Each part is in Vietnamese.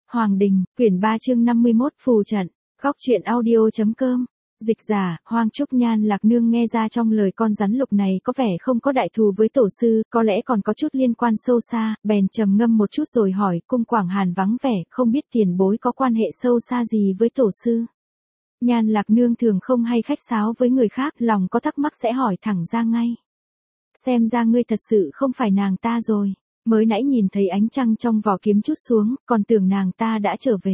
Hoàng Đình, quyển 3 chương 51 phù trận, góc truyện audio.com, dịch giả, Hoang Trúc Nhan Lạc Nương nghe ra trong lời con rắn lục này có vẻ không có đại thù với tổ sư, có lẽ còn có chút liên quan sâu xa, bèn trầm ngâm một chút rồi hỏi, cung Quảng Hàn vắng vẻ, không biết tiền bối có quan hệ sâu xa gì với tổ sư. Nhan Lạc Nương thường không hay khách sáo với người khác, lòng có thắc mắc sẽ hỏi thẳng ra ngay. Xem ra ngươi thật sự không phải nàng ta rồi. Mới nãy nhìn thấy ánh trăng trong vỏ kiếm chút xuống, còn tưởng nàng ta đã trở về.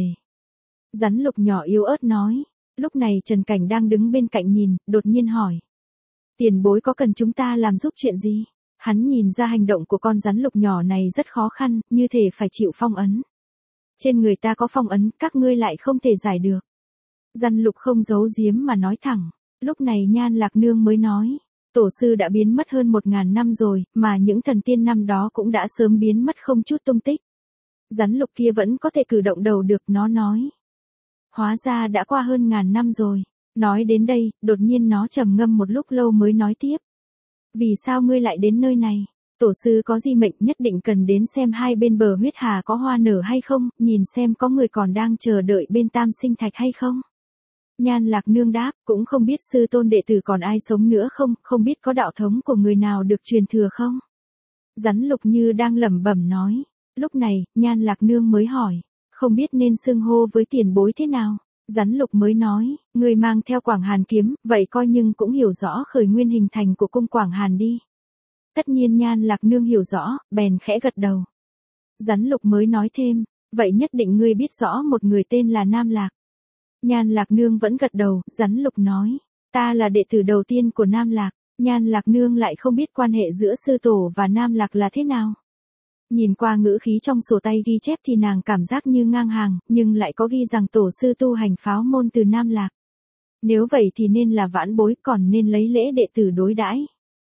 Rắn lục nhỏ yếu ớt nói. Lúc này Trần Cảnh đang đứng bên cạnh nhìn, đột nhiên hỏi. Tiền bối có cần chúng ta làm giúp chuyện gì? Hắn nhìn ra hành động của con rắn lục nhỏ này rất khó khăn, như thể phải chịu phong ấn. Trên người ta có phong ấn, các ngươi lại không thể giải được. Rắn lục không giấu giếm mà nói thẳng. Lúc này Nhan Lạc Nương mới nói. Tổ sư đã biến mất hơn 1000 năm rồi, mà những thần tiên năm đó cũng đã sớm biến mất không chút tung tích. Rắn lục kia vẫn có thể cử động đầu được, nó nói. Hóa ra đã qua hơn 1000 năm rồi. Nói đến đây, đột nhiên nó trầm ngâm một lúc lâu mới nói tiếp. Vì sao ngươi lại đến nơi này? Tổ sư có di mệnh nhất định cần đến xem hai bên bờ huyết hà có hoa nở hay không, nhìn xem có người còn đang chờ đợi bên Tam Sinh Thạch hay không. Nhan Lạc Nương đáp, cũng không biết sư tôn đệ tử còn ai sống nữa không, không biết có đạo thống của người nào được truyền thừa không. Rắn lục như đang lẩm bẩm nói. Lúc này, Nhan Lạc Nương mới hỏi, không biết nên xưng hô với tiền bối thế nào. Rắn lục mới nói, người mang theo Quảng Hàn kiếm, vậy coi nhưng cũng hiểu rõ khởi nguyên hình thành của cung Quảng Hàn đi. Tất nhiên Nhan Lạc Nương hiểu rõ, bèn khẽ gật đầu. Rắn lục mới nói thêm, vậy nhất định ngươi biết rõ một người tên là Nam Lạc. Nhan Lạc Nương vẫn gật đầu, rắn lục nói, ta là đệ tử đầu tiên của Nam Lạc. Nhan Lạc Nương lại không biết quan hệ giữa sư tổ và Nam Lạc là thế nào. Nhìn qua ngữ khí trong sổ tay ghi chép thì nàng cảm giác như ngang hàng, nhưng lại có ghi rằng tổ sư tu hành pháo môn từ Nam Lạc. Nếu vậy thì nên là vãn bối, còn nên lấy lễ đệ tử đối đãi.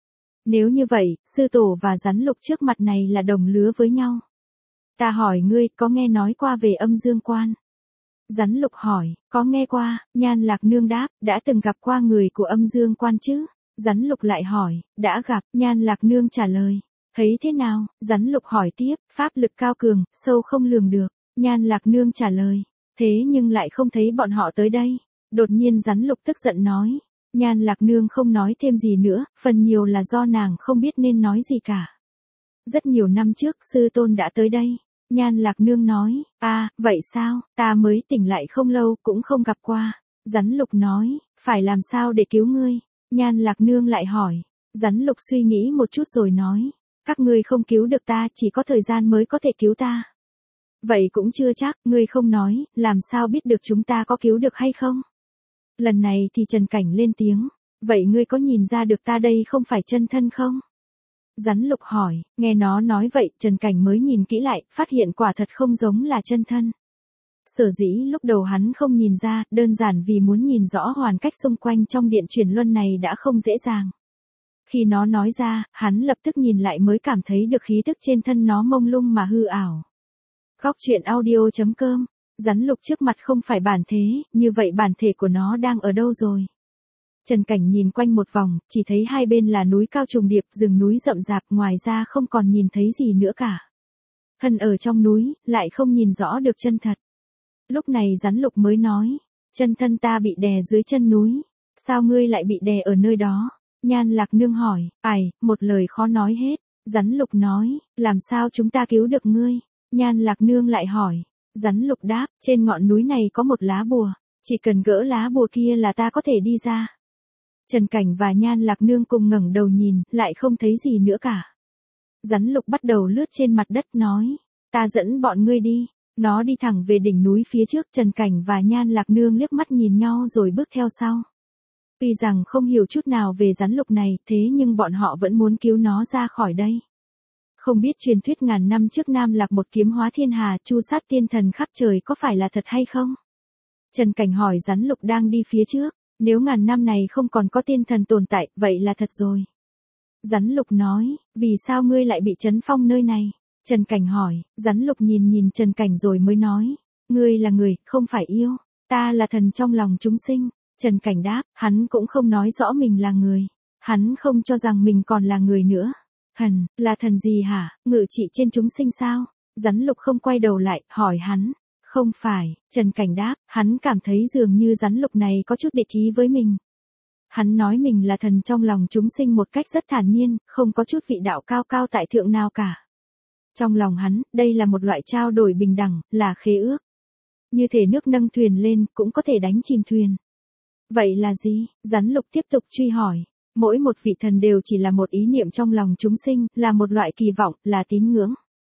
Nếu như vậy, sư tổ và rắn lục trước mặt này là đồng lứa với nhau. Ta hỏi ngươi, có nghe nói qua về Âm Dương Quan? Rắn lục hỏi, có nghe qua. Nhan Lạc Nương đáp, đã từng gặp qua người của Âm Dương Quan chứ? Rắn lục lại hỏi, đã gặp. Nhan Lạc Nương trả lời, thấy thế nào? Rắn lục hỏi tiếp, pháp lực cao cường, sâu không lường được. Nhan Lạc Nương trả lời, thế nhưng lại không thấy bọn họ tới đây. Đột nhiên rắn lục tức giận nói. Nhan Lạc Nương không nói thêm gì nữa, phần nhiều là do nàng không biết nên nói gì cả. Rất nhiều năm trước sư tôn đã tới đây. Nhan Lạc Nương nói, vậy sao, ta mới tỉnh lại không lâu cũng không gặp qua. Rắn lục nói, phải làm sao để cứu ngươi? Nhan Lạc Nương lại hỏi. Rắn lục suy nghĩ một chút rồi nói, các ngươi không cứu được ta, chỉ có thời gian mới có thể cứu ta. Vậy cũng chưa chắc, ngươi không nói, làm sao biết được chúng ta có cứu được hay không? Lần này thì Trần Cảnh lên tiếng, vậy ngươi có nhìn ra được ta đây không phải chân thân không? Rắn lục hỏi, nghe nó nói vậy, Trần Cảnh mới nhìn kỹ lại, phát hiện quả thật không giống là chân thân. Sở dĩ lúc đầu hắn không nhìn ra, đơn giản vì muốn nhìn rõ hoàn cách xung quanh trong điện chuyển luân này đã không dễ dàng. Khi nó nói ra, hắn lập tức nhìn lại mới cảm thấy được khí tức trên thân nó mông lung mà hư ảo. Góc truyện audio.com, rắn lục trước mặt không phải bản thế, như vậy bản thể của nó đang ở đâu rồi? Trần Cảnh nhìn quanh một vòng, chỉ thấy hai bên là núi cao trùng điệp, rừng núi rậm rạp, ngoài ra không còn nhìn thấy gì nữa cả. Thân ở trong núi, lại không nhìn rõ được chân thật. Lúc này rắn lục mới nói, chân thân ta bị đè dưới chân núi, sao ngươi lại bị đè ở nơi đó? Nhan Lạc Nương hỏi, một lời khó nói hết. Rắn lục nói, làm sao chúng ta cứu được ngươi? Nhan Lạc Nương lại hỏi. Rắn lục đáp, trên ngọn núi này có một lá bùa, chỉ cần gỡ lá bùa kia là ta có thể đi ra. Trần Cảnh và Nhan Lạc Nương cùng ngẩng đầu nhìn, lại không thấy gì nữa cả. Rắn lục bắt đầu lướt trên mặt đất nói, ta dẫn bọn ngươi đi. Nó đi thẳng về đỉnh núi phía trước, Trần Cảnh và Nhan Lạc Nương liếc mắt nhìn nhau rồi bước theo sau. Tuy rằng không hiểu chút nào về rắn lục này, thế nhưng bọn họ vẫn muốn cứu nó ra khỏi đây. Không biết truyền thuyết ngàn năm trước Nam Lạc một kiếm hóa thiên hà, chu sát tiên thần khắp trời có phải là thật hay không? Trần Cảnh hỏi rắn lục đang đi phía trước, nếu ngàn năm này không còn có tiên thần tồn tại, vậy là thật rồi. Rắn lục nói, vì sao ngươi lại bị trấn phong nơi này? Trần Cảnh hỏi, rắn lục nhìn Trần Cảnh rồi mới nói, ngươi là người, không phải yêu, ta là thần trong lòng chúng sinh. Trần Cảnh đáp, hắn cũng không nói rõ mình là người, hắn không cho rằng mình còn là người nữa. Thần, là thần gì hả, ngự trị trên chúng sinh sao? Rắn lục không quay đầu lại, hỏi hắn, Không phải, Trần Cảnh đáp, hắn cảm thấy dường như rắn lục này có chút địch ý với mình. Hắn nói mình là thần trong lòng chúng sinh một cách rất thản nhiên, không có chút vị đạo cao cao tại thượng nào cả. Trong lòng hắn, đây là một loại trao đổi bình đẳng, là khế ước. Như thể nước nâng thuyền lên, cũng có thể đánh chìm thuyền. Vậy là gì? Rắn lục tiếp tục truy hỏi. Mỗi một vị thần đều chỉ là một ý niệm trong lòng chúng sinh, là một loại kỳ vọng, là tín ngưỡng.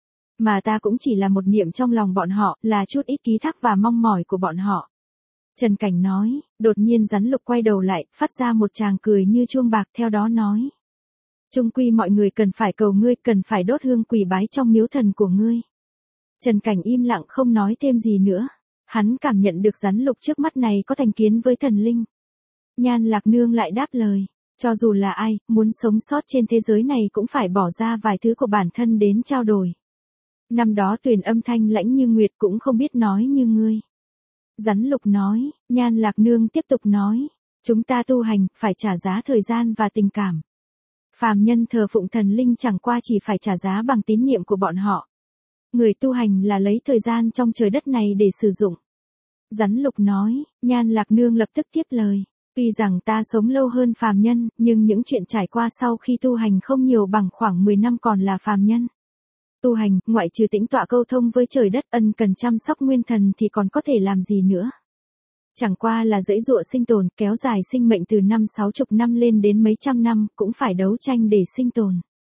Mà ta cũng chỉ là một niệm trong lòng bọn họ, là chút ít ký thác và mong mỏi của bọn họ. Trần Cảnh nói, đột nhiên rắn lục quay đầu lại, phát ra một tràng cười như chuông bạc, theo đó nói. Chung quy mọi người cần phải cầu ngươi, cần phải đốt hương quỳ bái trong miếu thần của ngươi. Trần Cảnh im lặng không nói thêm gì nữa. Hắn cảm nhận được rắn lục trước mắt này có thành kiến với thần linh. Nhan Lạc Nương lại đáp lời, cho dù là ai, muốn sống sót trên thế giới này cũng phải bỏ ra vài thứ của bản thân đến trao đổi. Năm đó Tuyền âm thanh lãnh như nguyệt cũng không biết nói như ngươi. Rắn lục nói, Nhan Lạc Nương tiếp tục nói, chúng ta tu hành, phải trả giá thời gian và tình cảm. Phàm nhân thờ phụng thần linh chẳng qua chỉ phải trả giá bằng tín niệm của bọn họ. Người tu hành là lấy thời gian trong trời đất này để sử dụng. Rắn lục nói, Nhan Lạc Nương lập tức tiếp lời. Tuy rằng ta sống lâu hơn phàm nhân, nhưng những chuyện trải qua sau khi tu hành không nhiều bằng khoảng 10 năm còn là phàm nhân. Tu hành, ngoại trừ tĩnh tọa câu thông với trời đất ân cần chăm sóc nguyên thần thì còn có thể làm gì nữa. Chẳng qua là dãy dụa sinh tồn, kéo dài sinh mệnh từ 50-60 năm lên đến mấy trăm năm, cũng phải đấu tranh để sinh tồn.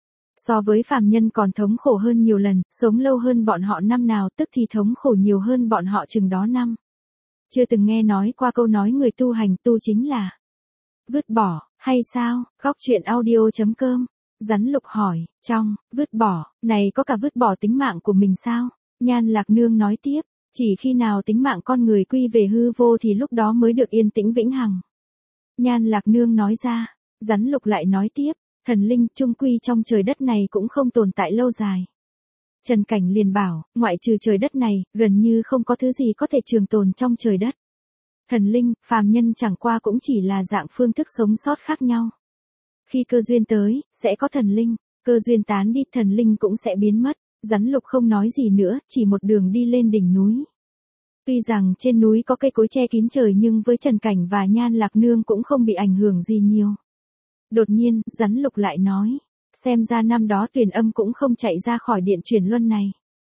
So với phàm nhân còn thống khổ hơn nhiều lần, sống lâu hơn bọn họ năm nào tức thì thống khổ nhiều hơn bọn họ chừng đó năm. Chưa từng nghe nói qua câu nói người tu hành tu chính là vứt bỏ, hay sao? Góc truyện audio.com. Rắn lục hỏi, trong vứt bỏ này có cả vứt bỏ tính mạng của mình sao? Nhan Lạc Nương nói tiếp, chỉ khi nào tính mạng con người quy về hư vô thì lúc đó mới được yên tĩnh vĩnh hằng. Nhan Lạc Nương nói ra, rắn lục lại nói tiếp, thần linh chung quy trong trời đất này cũng không tồn tại lâu dài. Trần Cảnh liền bảo, ngoại trừ trời đất này, gần như không có thứ gì có thể trường tồn trong trời đất. Thần linh, phàm nhân chẳng qua cũng chỉ là dạng phương thức sống sót khác nhau. Khi cơ duyên tới, sẽ có thần linh, cơ duyên tán đi thần linh cũng sẽ biến mất. Rắn lục không nói gì nữa, chỉ một đường đi lên đỉnh núi. Tuy rằng trên núi có cây cối che kín trời nhưng với Trần Cảnh và Nhan Lạc Nương cũng không bị ảnh hưởng gì nhiều. Đột nhiên, rắn lục lại nói, xem ra năm đó Tuyền âm cũng không chạy ra khỏi điện chuyển luân này.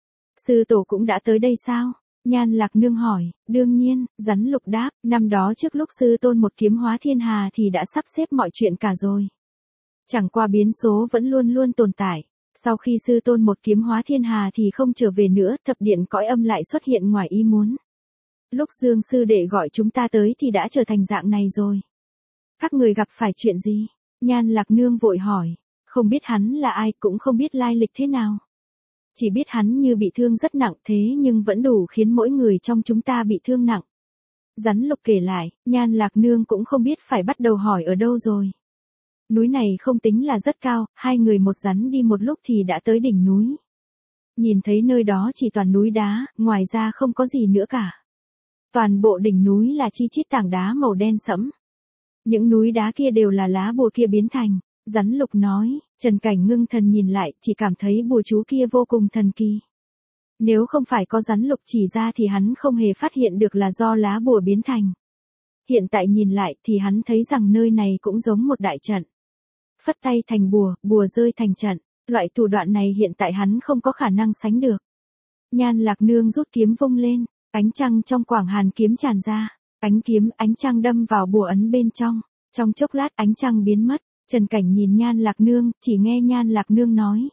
Sư tổ cũng đã tới đây sao? Nhan Lạc Nương hỏi, đương nhiên, rắn lục đáp, năm đó trước lúc sư tôn một kiếm hóa thiên hà thì đã sắp xếp mọi chuyện cả rồi. Chẳng qua biến số vẫn luôn luôn tồn tại. Sau khi sư tôn một kiếm hóa thiên hà thì không trở về nữa, thập điện cõi âm lại xuất hiện ngoài ý muốn. Lúc Dương sư đệ gọi chúng ta tới thì đã trở thành dạng này rồi. Các người gặp phải chuyện gì? Nhan Lạc Nương vội hỏi, không biết hắn là ai cũng không biết lai lịch thế nào. Chỉ biết hắn như bị thương rất nặng thế nhưng vẫn đủ khiến mỗi người trong chúng ta bị thương nặng. Rắn lục kể lại, Nhan Lạc Nương cũng không biết phải bắt đầu hỏi ở đâu rồi. Núi này không tính là rất cao, hai người một rắn đi một lúc thì đã tới đỉnh núi. Nhìn thấy nơi đó chỉ toàn núi đá, ngoài ra không có gì nữa cả. Toàn bộ đỉnh núi là chi chít tảng đá màu đen sẫm. Những núi đá kia đều là lá bùa kia biến thành. Rắn lục nói, Trần Cảnh ngưng thần nhìn lại, chỉ cảm thấy bùa chú kia vô cùng thần kỳ. Nếu không phải có rắn lục chỉ ra thì hắn không hề phát hiện được là do lá bùa biến thành. Hiện tại nhìn lại thì hắn thấy rằng nơi này cũng giống một đại trận. Phất tay thành bùa, bùa rơi thành trận. Loại thủ đoạn này hiện tại hắn không có khả năng sánh được. Nhan Lạc Nương rút kiếm vung lên, ánh trăng trong quảng hàn kiếm tràn ra. Ánh trăng đâm vào bùa ấn bên trong. Trong chốc lát ánh trăng biến mất. Trần Cảnh nhìn Nhan Lạc Nương, chỉ nghe Nhan Lạc Nương nói.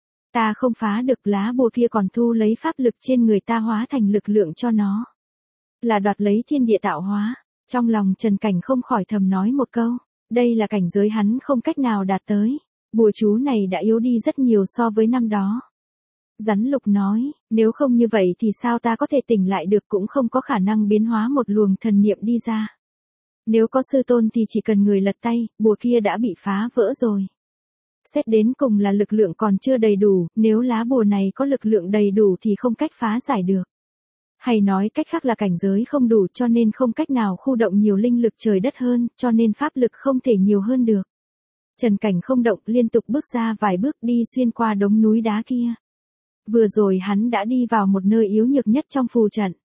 Ta không phá được lá bùa kia còn thu lấy pháp lực trên người ta hóa thành lực lượng cho nó. Là đoạt lấy thiên địa tạo hóa. Trong lòng Trần Cảnh không khỏi thầm nói một câu. Đây là cảnh giới hắn không cách nào đạt tới. Bùa chú này đã yếu đi rất nhiều so với năm đó. Rắn lục nói, nếu không như vậy thì sao ta có thể tỉnh lại được cũng không có khả năng biến hóa một luồng thần niệm đi ra. Nếu có sư tôn thì chỉ cần người lật tay, bùa kia đã bị phá vỡ rồi. Xét đến cùng là lực lượng còn chưa đầy đủ, nếu lá bùa này có lực lượng đầy đủ thì không cách phá giải được. Hay nói cách khác là cảnh giới không đủ cho nên không cách nào khu động nhiều linh lực trời đất hơn, cho nên pháp lực không thể nhiều hơn được. Trần Cảnh không động liên tục bước ra vài bước đi xuyên qua đống núi đá kia. Vừa rồi hắn đã đi vào một nơi yếu nhược nhất trong phù trận.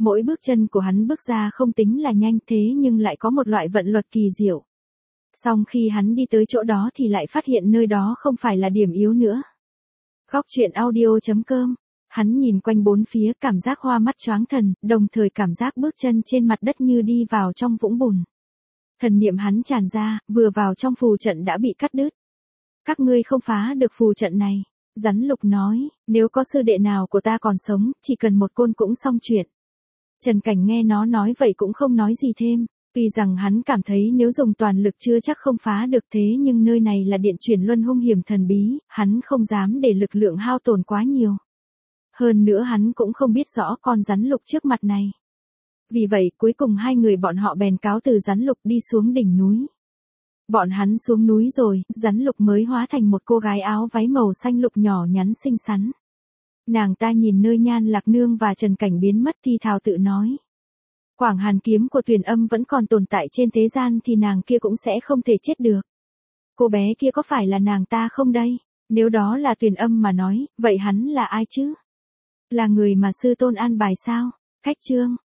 Mỗi bước chân của hắn bước ra không tính là nhanh thế nhưng lại có một loại vận luật kỳ diệu. Xong khi hắn đi tới chỗ đó thì lại phát hiện nơi đó không phải là điểm yếu nữa. Góc truyện audio.com. Hắn nhìn quanh bốn phía cảm giác hoa mắt choáng thần, đồng thời cảm giác bước chân trên mặt đất như đi vào trong vũng bùn. Thần niệm hắn tràn ra, vừa vào trong phù trận đã bị cắt đứt. Các ngươi không phá được phù trận này. Rắn lục nói, nếu có sư đệ nào của ta còn sống, chỉ cần một côn cũng xong chuyện. Trần Cảnh nghe nó nói vậy cũng không nói gì thêm. Tuy rằng hắn cảm thấy nếu dùng toàn lực chưa chắc không phá được thế nhưng nơi này là điện chuyển luân hung hiểm thần bí, hắn không dám để lực lượng hao tổn quá nhiều. Hơn nữa hắn cũng không biết rõ con rắn lục trước mặt này. Vì vậy cuối cùng hai người bọn họ bèn cáo từ rắn lục đi xuống đỉnh núi. Bọn hắn xuống núi rồi, rắn lục mới hóa thành một cô gái áo váy màu xanh lục nhỏ nhắn xinh xắn. Nàng ta nhìn nơi Nhan Lạc Nương và Trần Cảnh biến mất thì thào tự nói. Quảng Hàn kiếm của Tuyền Âm vẫn còn tồn tại trên thế gian thì nàng kia cũng sẽ không thể chết được. Cô bé kia có phải là nàng ta không đây? Nếu đó là Tuyền Âm mà nói, vậy hắn là ai chứ? Là người mà sư tôn an bài sao? Khách chương.